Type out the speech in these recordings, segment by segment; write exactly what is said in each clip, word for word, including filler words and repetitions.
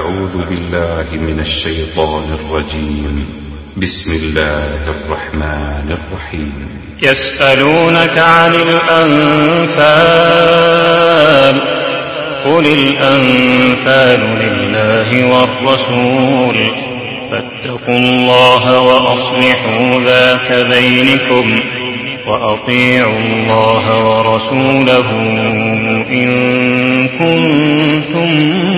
أعوذ بالله من الشيطان الرجيم. بسم الله الرحمن الرحيم. يسألونك عن الأنفال قل الأنفال لله والرسول فاتقوا الله وأصلحوا ذات بينكم وأطيعوا الله ورسوله إن كنتم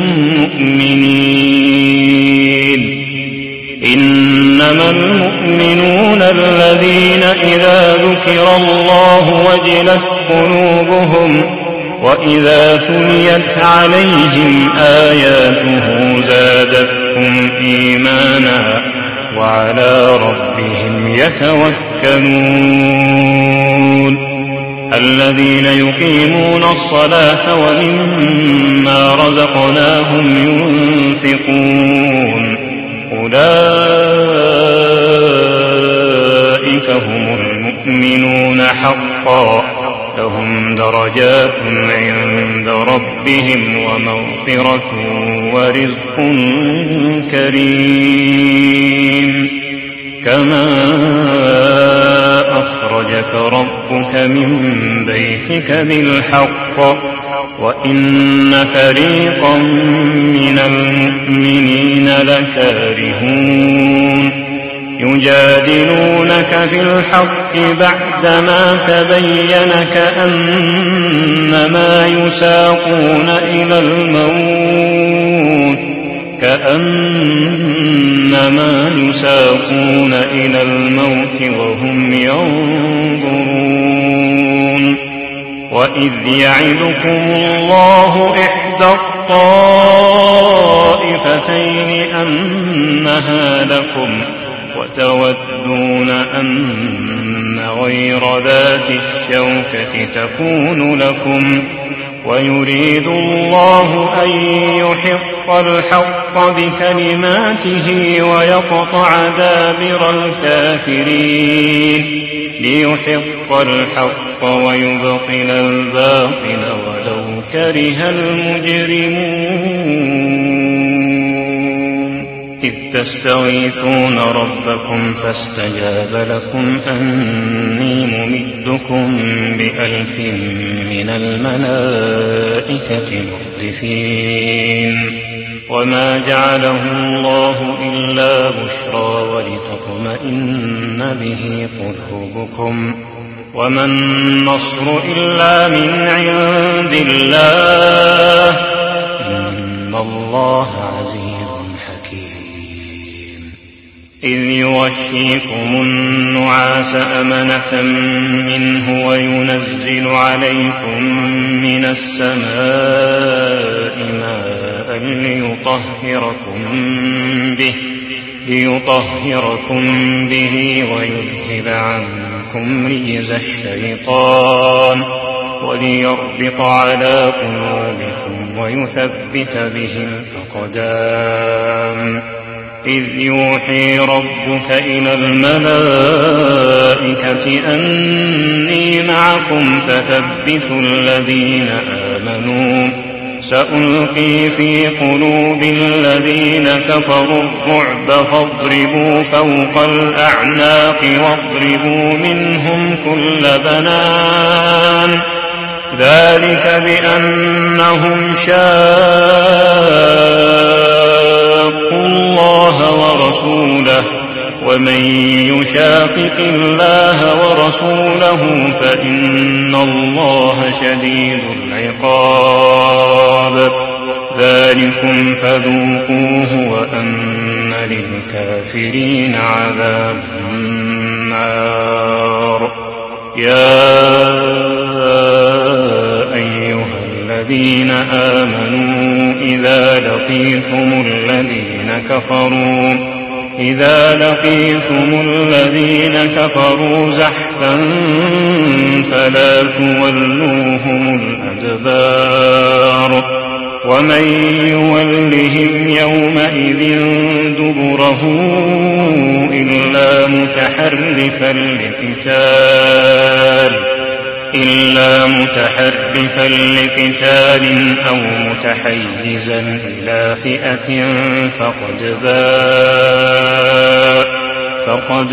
مؤمنين. إنما المؤمنون الذين إذا ذكر الله وجلت قلوبهم وإذا تليت عليهم آياته زادتهم إيمانا وعلى ربهم يتوكلون. الذين يقيمون الصلاة ومما رزقناهم ينفقون أولئك هم المؤمنون حقا لهم درجات عند ربهم ومغفرة ورزق كريم. كما أخرجك ربك من بيتك بالحق وإن فريقا من المؤمنين لكارهون يجادلونك في الحق بعدما تبين كأنما يساقون إلى الموت كأنما يساقون إلى الموت وهم ينظرون. وإذ يعدكم الله إحدى الطائفتين أنها لكم وتودون أن غير ذات الشوكة تكون لكم ويريد الله أن يحق الحق بكلماته ويقطع دابر الكافرين ليحق الحق ويبطل الباطل ولو كره المجرمون. إذ تستغيثون ربكم فاستجاب لكم أني ممدكم بألف من الملائكة مردفين. وما جعله الله إلا بشرى ولتطمئن به قلوبكم وما النصر إلا من عند الله إن الله عزيز حكيم. إذ يغشيكم النعاس أمنة منه وينزل عليكم من السماء ماء ليطهركم به ليطهركم به ويذهب عنكم رجز الشيطان وليربط على قلوبكم ويثبت به الأقدام. إذ يوحي ربك إلى الملائكة أني معكم فثبتوا الذين آمنوا سألقي في قلوب الذين كفروا الرعب فاضربوا فوق الأعناق واضربوا منهم كل بنان ذلك بأنهم شاقوا الله ورسوله ومن يشاقق الله ورسوله فإن الله شديد العقاب. ذلكم فذوقوه وأن للكافرين عذاب النار. يا أيها الذين آمنوا إذا لقيتم الذين كفروا إذا لقيتم الذين كفروا زحفا فلا تولوهم الأدبار ومن يولهم يومئذ دبره إلا متحرفا لقتال إلا متحرفا لقتال أو متحيزا إلى فئة فقد باء فقد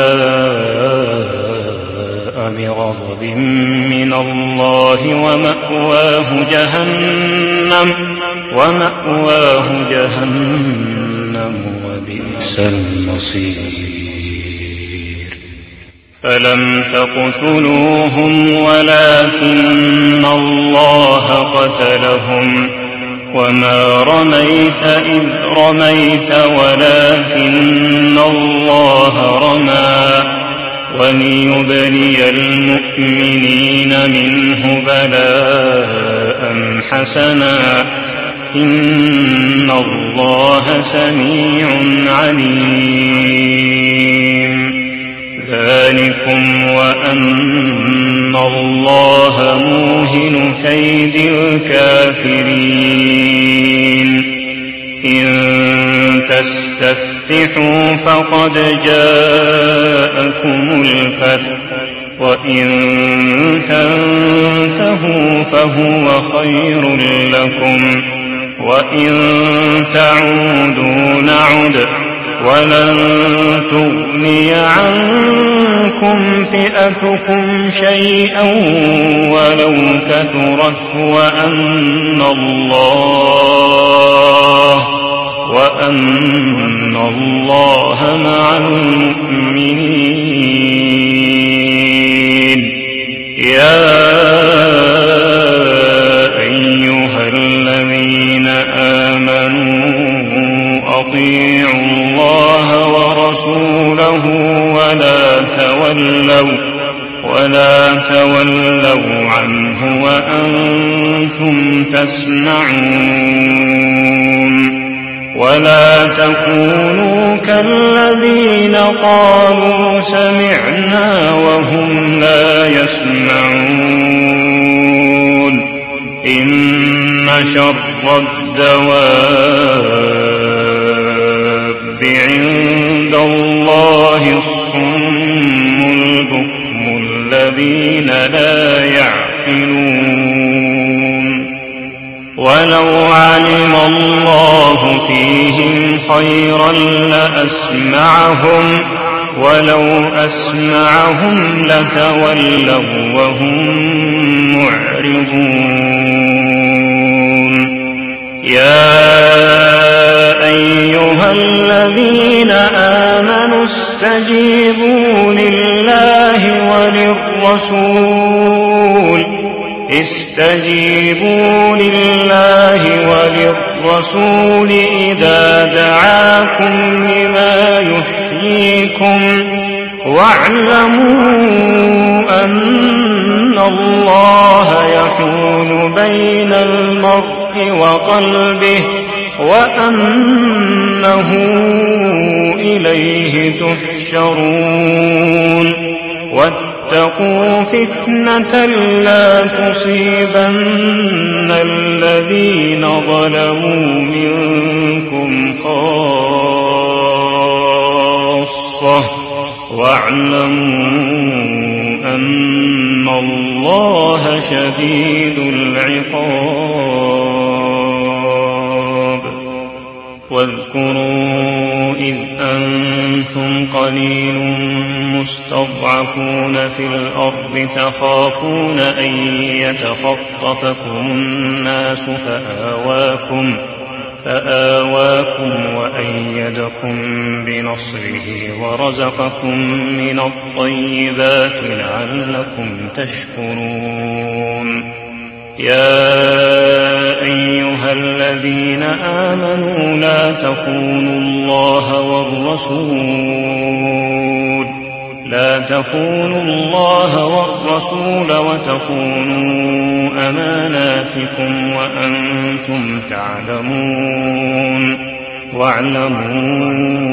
باء بغضب من الله ومأواه جهنم ومأواه جهنم وبئس المصير. فلم تقتلوهم ولكن الله قتلهم وما رميت إذ رميت ولكن الله رمى وليبلي المؤمنين منه بلاء حسنا إن الله سميع عليم. ذلكم وأن الله موهن كيد الكافرين. إن تستفتحوا فقد جاءكم الفتح وإن تنتهوا فهو خير لكم وإن تعودوا نعد ولن تغني عنكم فئتكم شيئا ولو كثرت وأن الله وأن الله مع المؤمنين. يا أيها الذين آمنوا أطيعوا الله ورسوله ولا تولوا ولا تولوا عنه وأنتم تسمعون. ولا تكونوا كالذين قالوا سمعنا وهم لا يسمعون. إن شر الدواب عند الله الصم البكم الذين لا يعقلون. ولو علم الله فيهم خيرا لأسمعهم ولو أسمعهم لتولوا وهم معرضون. يا أيها الذين آمنوا استجيبوا لله وللرسول استجيبوا لله وللرسول إذا دعاكم لما يحييكم واعلموا أن الله يحول بين المرء وقلبه وأنه إليه تحشرون. واتقوا فتنة لا تصيبن الذين ظلموا منكم خاصة واعلموا أن الله شديد العقاب. واذكروا إذ أنتم قليل مستضعفون في الأرض تخافون أن يتخطفكم الناس فآواكم فآواكم وأيدكم بنصره ورزقكم من الطيبات لعلكم تشكرون. يا أيها الذين آمنوا لا تخونوا الله والرسول لا تخونوا الله والرسول وتخونوا أماناتكم وأنتم تعلمون. واعلموا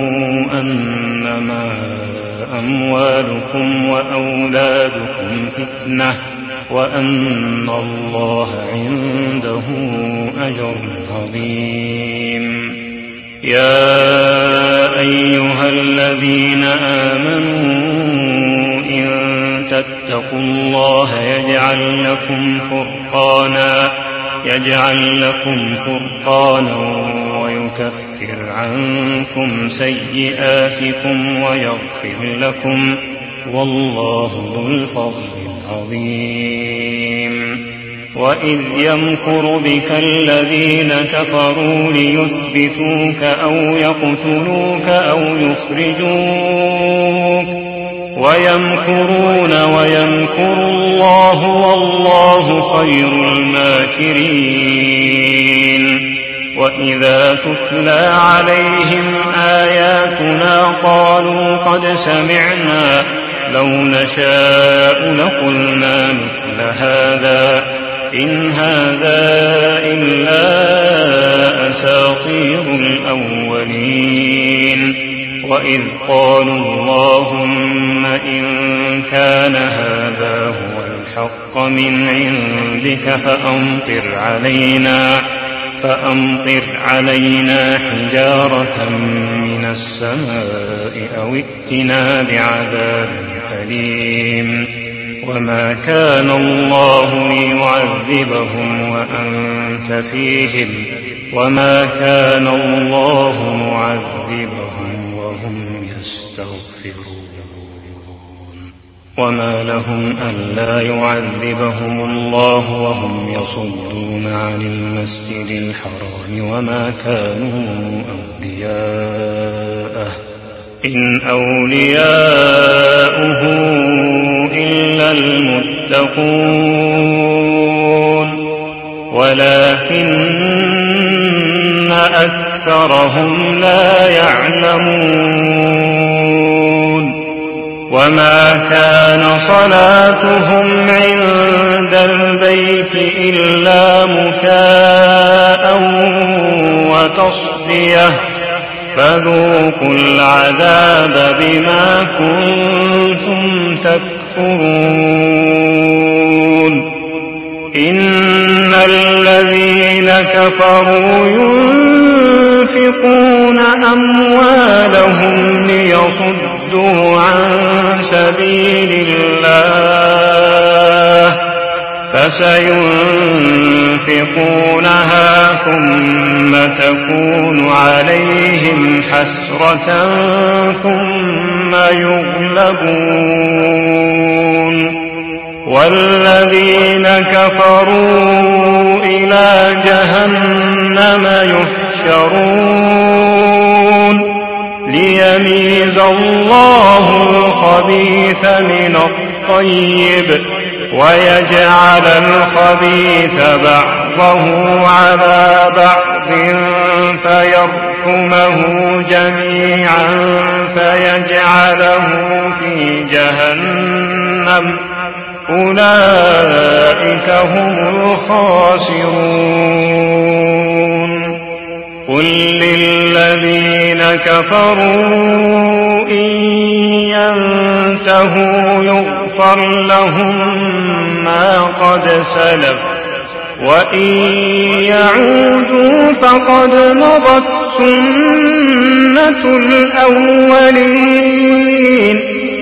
أنما أموالكم وأولادكم فتنة وأن الله عنده أجر عظيم. يا أيها الذين آمنوا إن فاتقوا الله يجعل لكم فرقانا يجعل لكم فرقانا ويكفر عنكم سيئاتكم ويغفر لكم والله ذو الفضل العظيم. وإذ يمكر بك الذين كفروا ليثبتوك أو يقتلوك أو يخرجوك ويمكرون ويمكر الله والله خير الماكرين. وإذا تتلى عليهم آياتنا قالوا قد سمعنا لو نشاء لقلنا مثل هذا إن هذا إلا أساطير الأولين. وإذ قالوا اللهم إن كان هذا هو الحق من عندك فأمطر علينا فأمطر علينا حجارة من السماء أو ائتنا بعذاب أليم. وما كان الله ليعذبهم وأنت فيهم وما كان الله معذبهم وهم يستغفرون. وما لهم ألا يعذبهم الله وهم يصدون عن المسجد الحرام وما كانوا أولياءه إن أولياؤه إلا المتقون ولكن أكثرهم لا يعلمون. وما كان صلاتهم عند البيت إلا مكاء وتصدية فذوقوا العذاب بما كنتم تكفرون. إن الذين كفروا ينفقون أموالهم ليصدوا عن سبيل الله فسينفقونها ثم تكون عليهم حسرة ثم يغلبون والذين كفروا إلى جهنم يحشرون ليميز الله الخبيث من الطيب ويجعل الخبيث بعضه على بعض فيركمه جميعا فيجعله في جهنم أولئك هم الخاسرون. قل للذين كفروا إن ينتهوا يغفر لهم ما قد سلف وإن يعودوا فقد مضت سنة الأولين.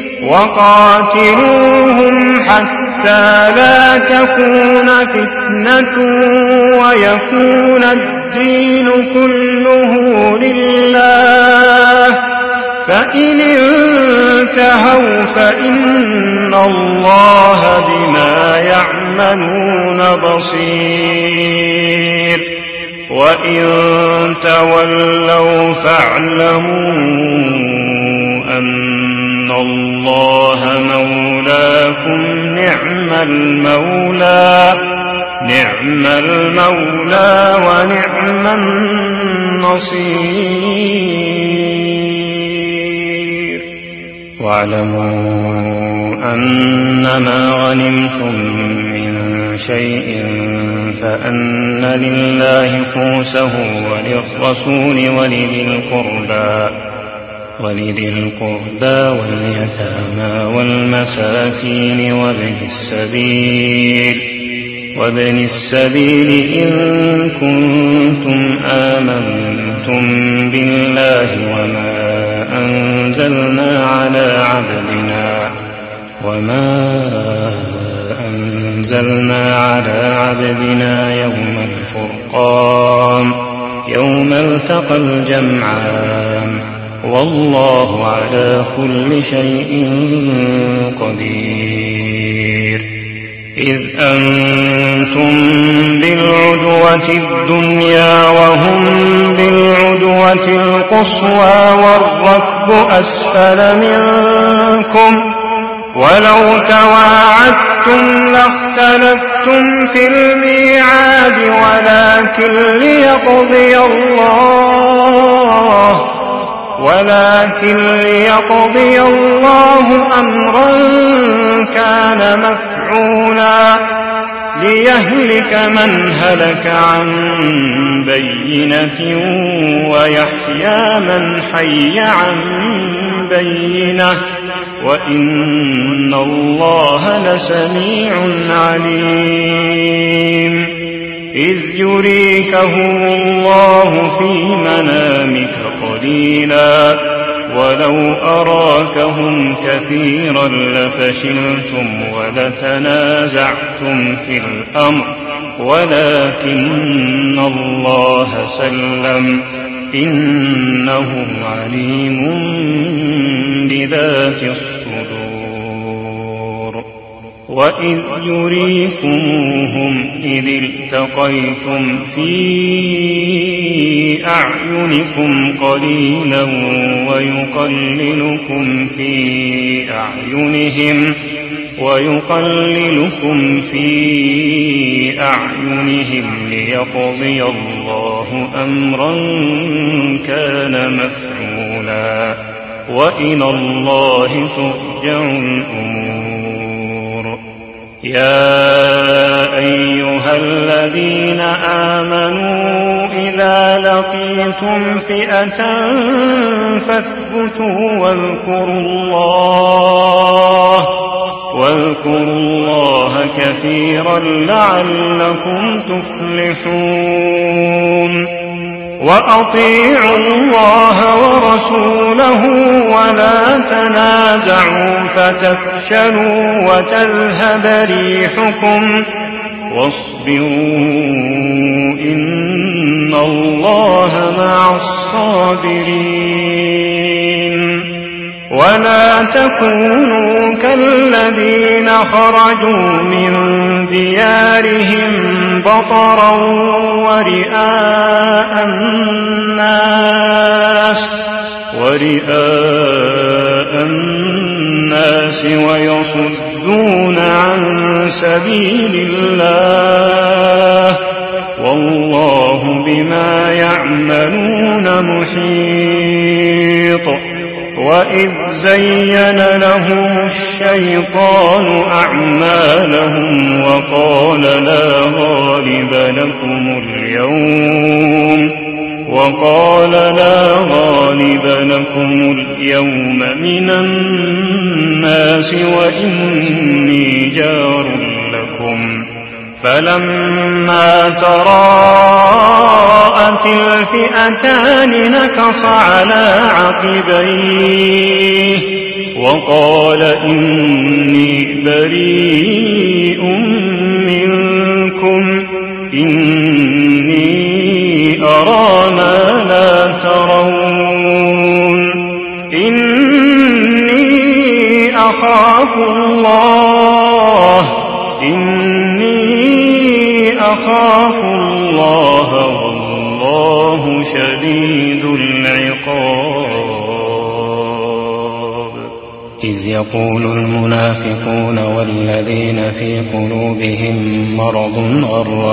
وقاتلوهم حتى لا تكون فتنة ويكون الدين كله لله فإن انتهوا فإن الله بما يعملون بصير. وإن تولوا فاعلموا أن الله مولاكم نعم المولى نعم المولى ونعم النصير. واعلموا أنما غنمتم من شيء فأن لله خمسه وللرسول ولذي القربى ولذي القربى واليتامى والمساكين وابن السبيل وابن السبيل إن كنتم آمنتم بالله وما أنزلنا على عبدنا وما أنزلنا على عبدنا يوم الفرقان يوم التقى الجمعان والله على كل شيء قدير. إذ أنتم بالعدوة الدنيا وهم بالعدوة القصوى والركب أسفل منكم ولو تواعدتم لاختلفتم في الميعاد ولكن ليقضي الله ولكن ليقضي الله أمرا كان مفعولا ليهلك من هلك عن بينة ويحيى من حي عن بينة وإن الله لسميع عليم. إذ يريكهم الله في منامك قليلا ولو أراكهم كثيرا لفشلتم ولتنازعتم في الأمر ولكن الله سلم إنه عليم بذات الصدور. وإذ يريكموهم إذ التقيتم في أعينكم قليلا ويقللكم في أعينهم ويقللكم في أعينهم ليقضي الله أمرا كان مفعولا وإلى الله ترجع الأمور. يا أيها الذين آمنوا إذا لقيتم فئة فاثبتوا واذكروا الله واذكروا الله كثيرا لعلكم تفلحون. وأطيعوا الله ورسوله ولا تنازعوا فتفشلوا وتذهب ريحكم واصبروا إن الله مع الصابرين. ولا تكونوا كالذين خرجوا من ديارهم بطرا ورئاء الناس ورئاء الناس ويصدون عن سبيل الله والله بما يعملون محيط. وإذ زين لهم الشيطان أعمالهم وقال لا غالب لكم اليوم وقال لا غالب لكم اليوم من الناس وإني جار لكم فلما تراءت الفئتان نكص على عقبيه وقال إني بريء منكم إني أرى ما لا ترون إني أخاف الله إني أخاف الله والله شديد العقاب. إذ يقول المنافقون والذين في قلوبهم مرض غر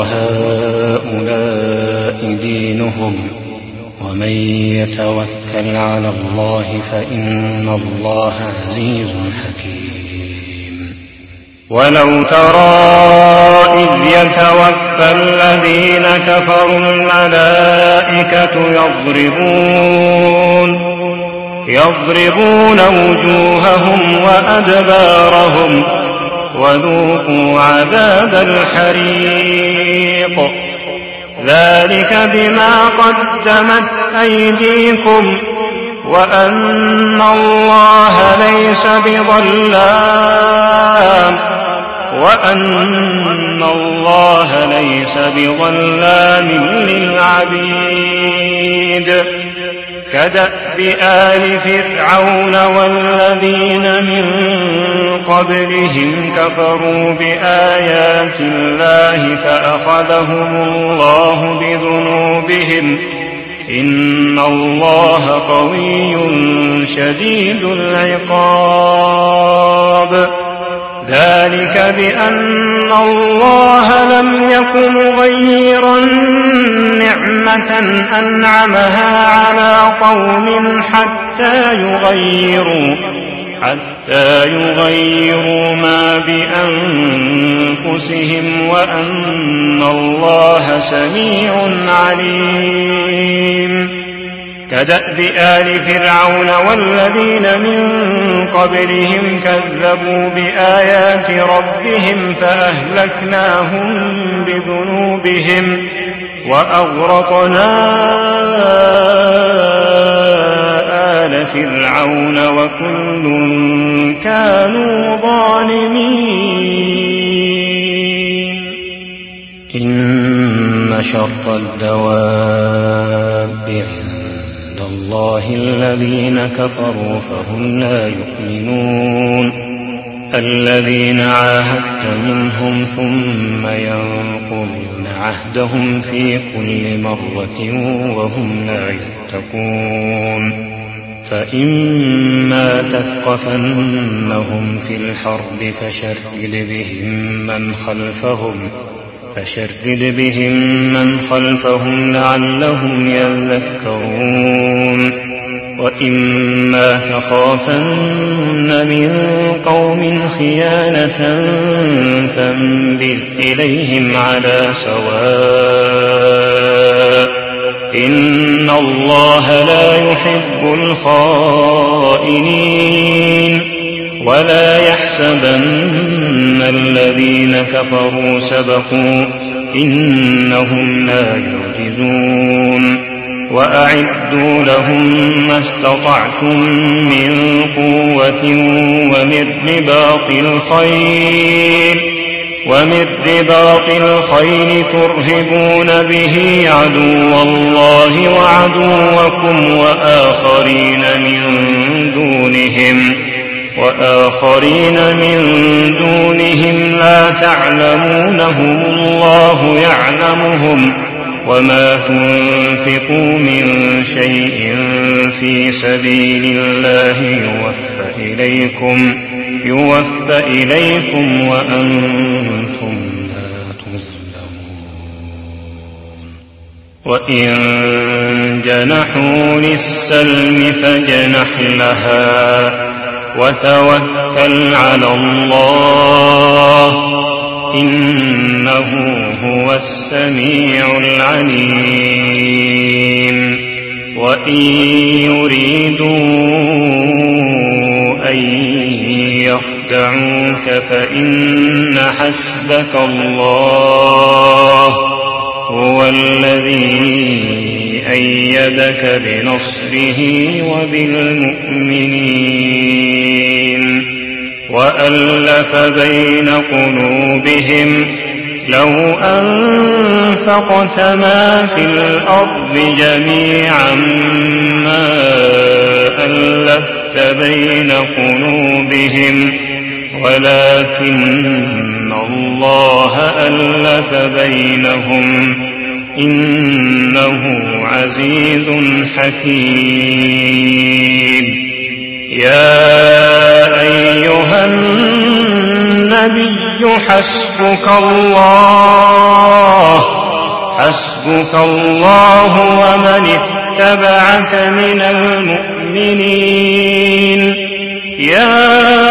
هؤلاء دينهم ومن يتوكل على الله فإن الله عزيز حكيم. ولو ترى إذ يتوفى الذين كفروا الملائكة يضربون يضربون وجوههم وأدبارهم وذوقوا عذاب الحريق ذلك بما قدمت أيديكم وأن الله ليس بظلام وأن الله ليس بظلام للعبيد كدأب آل فرعون والذين من قبلهم كفروا بآيات الله فأخذهم الله بذنوبهم إن الله قوي شديد العقاب ذلك بأن الله لم يكن مغيرا نعمة أنعمها على قوم حتى يغيروا حتى يغيروا ما بأنفسهم وأن الله سميع عليم كدأب آل فرعون والذين من قبلهم كذبوا بآيات ربهم فأهلكناهم بذنوبهم وأغرقنا آل فرعون وكل كانوا ظالمين إن شر الدواب عند الله الذين كفروا فهم لا يؤمنون الذين عاهدت منهم ثم ينقضون عهدهم في كل مرة وهم لا يتقون فإما تثقفنهم في الحرب فشرد بهم من خلفهم فشرد بهم من خلفهم لعلهم يذكرون وإما تخافن من قوم خيانة فانبذ إليهم على سواء إن الله لا يحب الخائنين ولا يحسبن الذين كفروا سبقوا إنهم لا يعجزون وأعدوا لهم ما استطعتم من قوة ومن رباط الخيل ومن رباط الخيل ترهبون به عدو الله وعدوكم وآخرين من دونهم وآخرين من دونهم لا تعلمونهم الله يعلمهم وما تنفقوا من شيء في سبيل الله يوفى إليكم يوفى إليكم وأنتم لا تظلمون وإن جنحوا للسلم فاجنح لها وتوكل على الله إنه هو السميع العليم وإن يريدوا أن يخدعوك فإن حسبك الله هو الذي أيدك بنصره وبالمؤمنين وألف بين قلوبهم لو أنفقت ما في الأرض جميعا ما ألفت بين قلوبهم ولكن الله ألف بينهم إنه عزيز حكيم يا أيها النبي حسبك الله حسبك الله ومن اتبعك من المؤمنين يا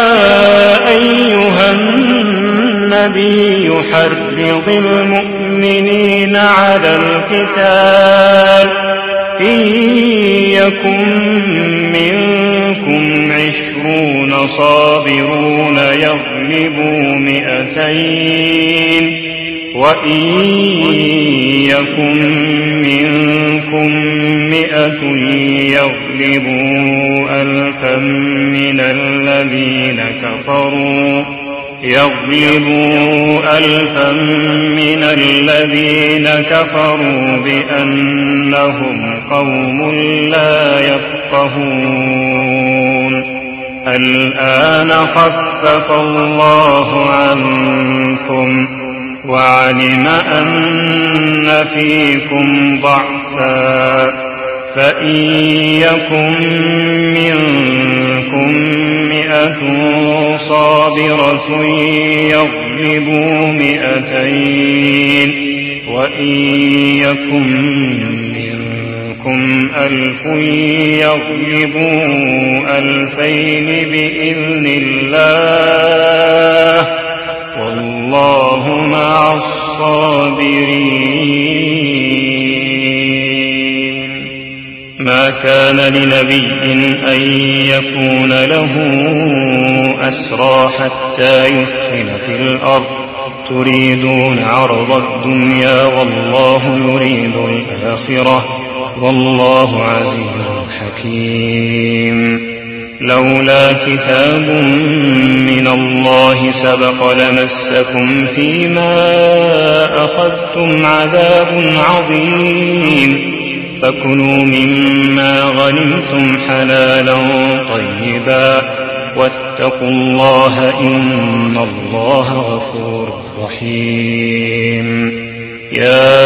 أيها النبي حرض المؤمنين على القتال إن يكن منكم عشرون صابرون يغلبوا مئتين وإن يكن منكم مئة يغلبوا ألفا من الذين كفروا يغلبوا ألفا من الذين كفروا بأنهم قوم لا يفقهون الآن خفف الله عنكم وعلم أن فيكم ضعفا فإن يكن منكم مئة صابرة يغلبوا مئتين وإن يكن منكم ألف يغلبوا ألفين بإذن الله والله مع الصابرين. ما كان لنبي أن يكون له أسرى حتى يثخن في الأرض تريدون عرض الدنيا والله يريد الآخرة والله عزيز حكيم. لولا كتاب من الله سبق لمسكم فيما أخذتم عذاب عظيم فكلوا مما غنمتم حلالا طيبا واتقوا الله إن الله غفور رحيم. يا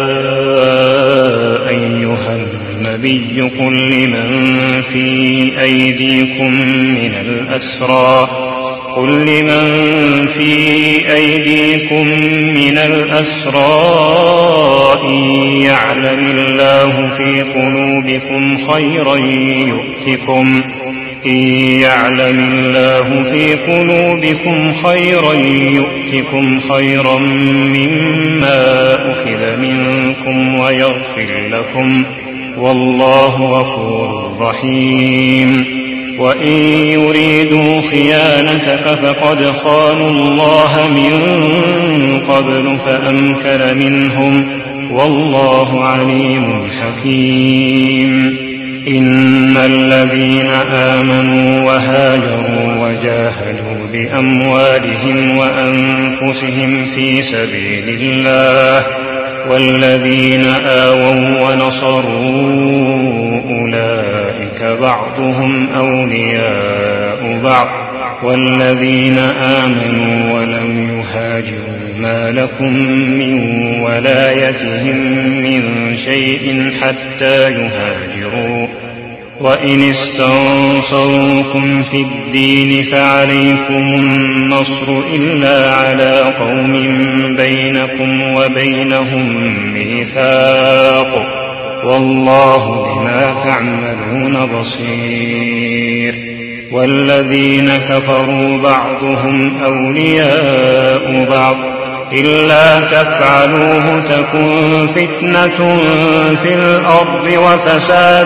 أيها النبي قل لمن في أيديكم من الأسرى قل لمن في أيديكم من الأسرى إن يعلم الله في قلوبكم خيرا يؤتكم إن يعلم الله في قلوبكم خيرا يؤتكم خيرا مما أخذ منكم ويغفر لكم والله غفور رحيم. وإن يريدوا خيانتك فقد خانوا الله من قبل فأمكن منهم والله عليم حكيم. إن الذين آمنوا وهاجروا وجاهدوا بأموالهم وأنفسهم في سبيل الله والذين آووا ونصروا أولئك بعضهم أولياء بعض والذين آمنوا ولم يهاجروا ما لكم من ولايتهم من شيء حتى يهاجروا وإن استنصروكم في الدين فعليكم النصر إلا على قوم بينكم وبينهم ميثاق والله بما تعملون بصير. والذين كفروا بعضهم أولياء بعض إلا تفعلوه تكن فتنة في الأرض وفساد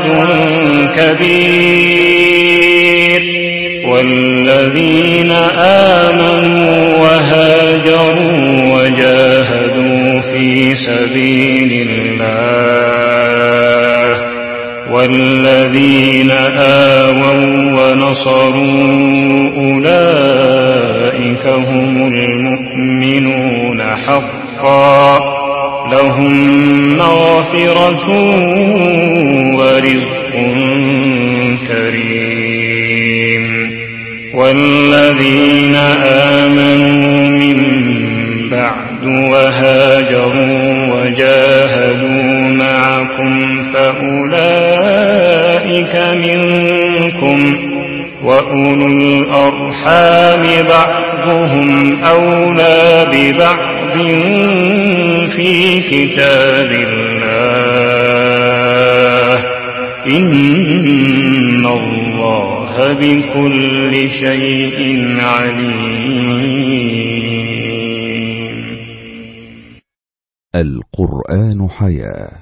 كبير. والذين آمنوا وهاجروا وجاهدوا في سبيل الله والذين آووا ونصروا أولئك هم المؤمنون حقا لهم مغفرة ورزق كريم. والذين آمنوا من بعد وهاجروا وجاهدوا معكم فأولئك منكم وأولو الأرحام بعضهم أولى ببعض في كتاب الله إن الله بكل شيء عليم. القرآن حياة.